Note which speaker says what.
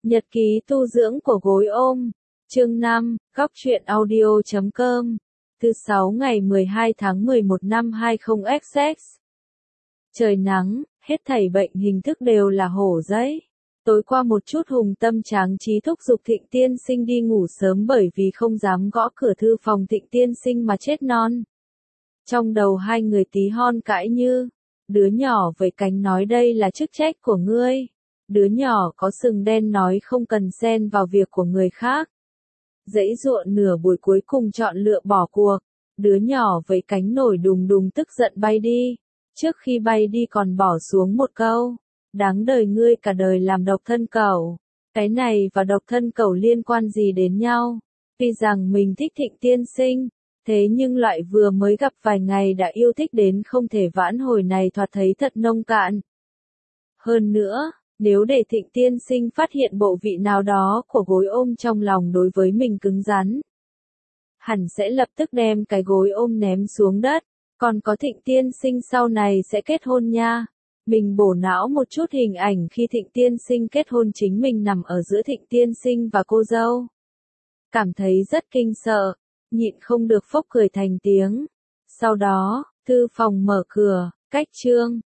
Speaker 1: Nhật ký tu dưỡng của gối ôm. Chương 5, Góc truyện audio.com. Thứ 6 ngày 12 tháng 11 năm 20XX. Trời nắng, hết thảy bệnh hình thức đều là hổ giấy. Tối qua một chút hùng tâm tráng trí thúc giục Thịnh tiên sinh đi ngủ sớm bởi vì không dám gõ cửa thư phòng Thịnh tiên sinh mà chết non. Trong đầu hai người tí hon cãi như, đứa nhỏ với cánh nói đây là chức trách của ngươi. Đứa nhỏ có sừng đen nói không cần xen vào việc của người khác. Dãy dụa nửa buổi cuối cùng chọn lựa bỏ cuộc. Đứa nhỏ với cánh nổi đùng đùng tức giận bay đi. Trước khi bay đi còn bỏ xuống một câu. Đáng đời ngươi cả đời làm độc thân cẩu. Cái này và độc thân cẩu liên quan gì đến nhau? Tuy rằng mình thích Thịnh tiên sinh. Thế nhưng loại vừa mới gặp vài ngày đã yêu thích đến không thể vãn hồi này thoạt thấy thật nông cạn. Hơn nữa, nếu để Thịnh tiên sinh phát hiện bộ vị nào đó của gối ôm trong lòng đối với mình cứng rắn, hẳn sẽ lập tức đem cái gối ôm ném xuống đất. Còn có Thịnh tiên sinh sau này sẽ kết hôn nha. Mình bổ não một chút hình ảnh khi Thịnh tiên sinh kết hôn chính mình nằm ở giữa Thịnh tiên sinh và cô dâu. Cảm thấy rất kinh sợ, nhịn không được phốc cười thành tiếng. Sau đó, thư phòng mở cửa, cách Trương